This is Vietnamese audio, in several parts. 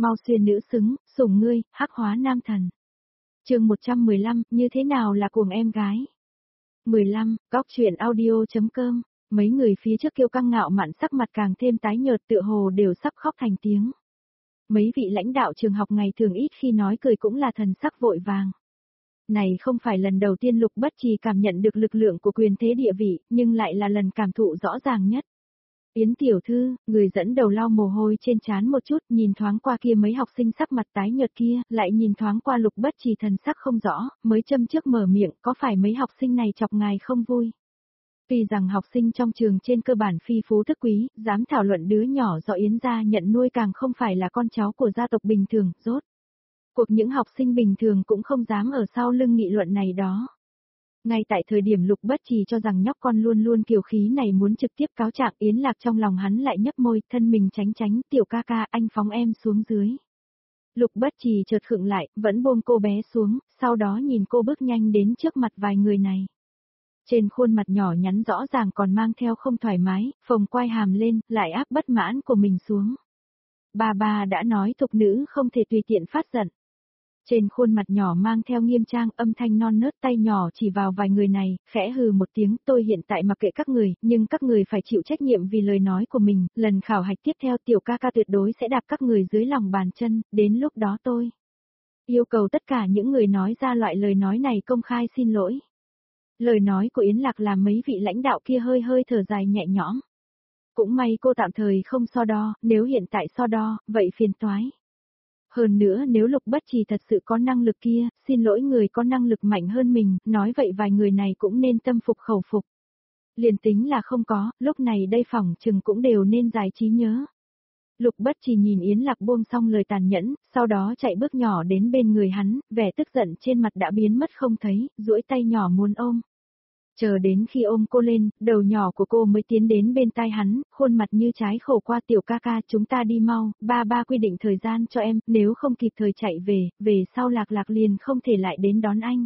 mau xuyên nữ xứng, sủng ngươi, hắc hóa nam thần. Chương 115, như thế nào là cuồng em gái? 15, góc truyện audio.com. Mấy người phía trước kiêu căng ngạo mạn sắc mặt càng thêm tái nhợt, tựa hồ đều sắp khóc thành tiếng. Mấy vị lãnh đạo trường học ngày thường ít khi nói cười cũng là thần sắc vội vàng. Này không phải lần đầu tiên Lục Bất Trì cảm nhận được lực lượng của quyền thế địa vị, nhưng lại là lần cảm thụ rõ ràng nhất. Yến tiểu thư, người dẫn đầu lau mồ hôi trên trán một chút, nhìn thoáng qua kia mấy học sinh sắc mặt tái nhợt kia, lại nhìn thoáng qua Lục Bất Trì thần sắc không rõ, mới châm trước mở miệng, có phải mấy học sinh này chọc ngài không vui? Tuy rằng học sinh trong trường trên cơ bản phi phú thức quý, dám thảo luận đứa nhỏ do Yến gia nhận nuôi càng không phải là con cháu của gia tộc bình thường, rốt cuộc những học sinh bình thường cũng không dám ở sau lưng nghị luận này đó. Ngay tại thời điểm Lục Bất Trì cho rằng nhóc con luôn luôn kiều khí này muốn trực tiếp cáo trạng, Yến Lạc trong lòng hắn lại nhấp môi, thân mình tránh tránh, tiểu ca ca, anh phóng em xuống dưới. Lục Bất Trì chợt khựng lại, vẫn buông cô bé xuống, sau đó nhìn cô bước nhanh đến trước mặt vài người này. Trên khuôn mặt nhỏ nhắn rõ ràng còn mang theo không thoải mái, phồng quai hàm lên, lại áp bất mãn của mình xuống. Bà đã nói thục nữ không thể tùy tiện phát giận. Trên khuôn mặt nhỏ mang theo nghiêm trang, âm thanh non nớt, tay nhỏ chỉ vào vài người này, khẽ hừ một tiếng, tôi hiện tại mặc kệ các người, nhưng các người phải chịu trách nhiệm vì lời nói của mình, lần khảo hạch tiếp theo tiểu ca ca tuyệt đối sẽ đạp các người dưới lòng bàn chân, đến lúc đó tôi yêu cầu tất cả những người nói ra loại lời nói này công khai xin lỗi. Lời nói của Yến Lạc làm mấy vị lãnh đạo kia hơi hơi thở dài nhẹ nhõm. Cũng may cô tạm thời không so đo, nếu hiện tại so đo, vậy phiền toái. Hơn nữa nếu Lục Bất Trì thật sự có năng lực kia, xin lỗi người có năng lực mạnh hơn mình, nói vậy vài người này cũng nên tâm phục khẩu phục. Liền tính là không có, lúc này đây phỏng chừng cũng đều nên giải trí nhớ. Lục Bất Trì nhìn Yến Lạc buông xong lời tàn nhẫn, sau đó chạy bước nhỏ đến bên người hắn, vẻ tức giận trên mặt đã biến mất không thấy, duỗi tay nhỏ muốn ôm. Chờ đến khi ôm cô lên, đầu nhỏ của cô mới tiến đến bên tai hắn, khuôn mặt như trái khổ qua, tiểu ca ca chúng ta đi mau, ba quy định thời gian cho em, nếu không kịp thời chạy về sau Lạc Lạc liền không thể lại đến đón anh.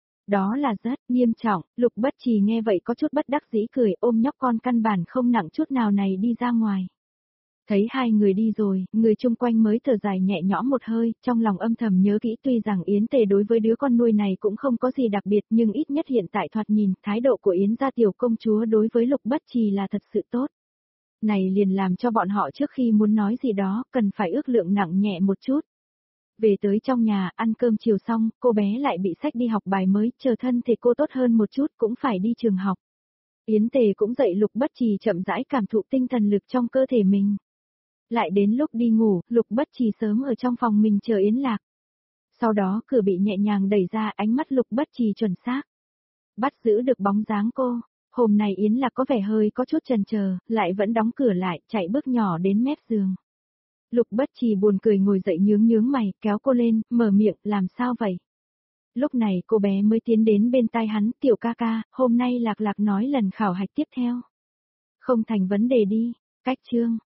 Đó là rất nghiêm trọng, Lục Bất Trì nghe vậy có chút bất đắc dĩ cười, ôm nhóc con căn bản không nặng chút nào này đi ra ngoài. Thấy hai người đi rồi, người chung quanh mới thở dài nhẹ nhõm một hơi, trong lòng âm thầm nhớ kỹ tuy rằng Yến Tề đối với đứa con nuôi này cũng không có gì đặc biệt nhưng ít nhất hiện tại thoạt nhìn, thái độ của Yến gia tiểu công chúa đối với Lục Bất Trì là thật sự tốt. Này liền làm cho bọn họ trước khi muốn nói gì đó, cần phải ước lượng nặng nhẹ một chút. Về tới trong nhà, ăn cơm chiều xong, cô bé lại bị xách đi học bài mới, chờ thân thể cô tốt hơn một chút cũng phải đi trường học. Yến Tề cũng dạy Lục Bất Trì chậm rãi cảm thụ tinh thần lực trong cơ thể mình. Lại đến lúc đi ngủ, Lục Bất Trì sớm ở trong phòng mình chờ Yến Lạc. Sau đó cửa bị nhẹ nhàng đẩy ra, ánh mắt Lục Bất Trì chuẩn xác bắt giữ được bóng dáng cô. Hôm nay Yến Lạc có vẻ hơi có chút chần chờ, lại vẫn đóng cửa lại, chạy bước nhỏ đến mép giường. Lục Bất Trì buồn cười ngồi dậy nhướng mày, kéo cô lên, mở miệng, làm sao vậy? Lúc này cô bé mới tiến đến bên tai hắn, tiểu ca ca, hôm nay Lạc Lạc nói lần khảo hạch tiếp theo. Không thành vấn đề đi, cách chương.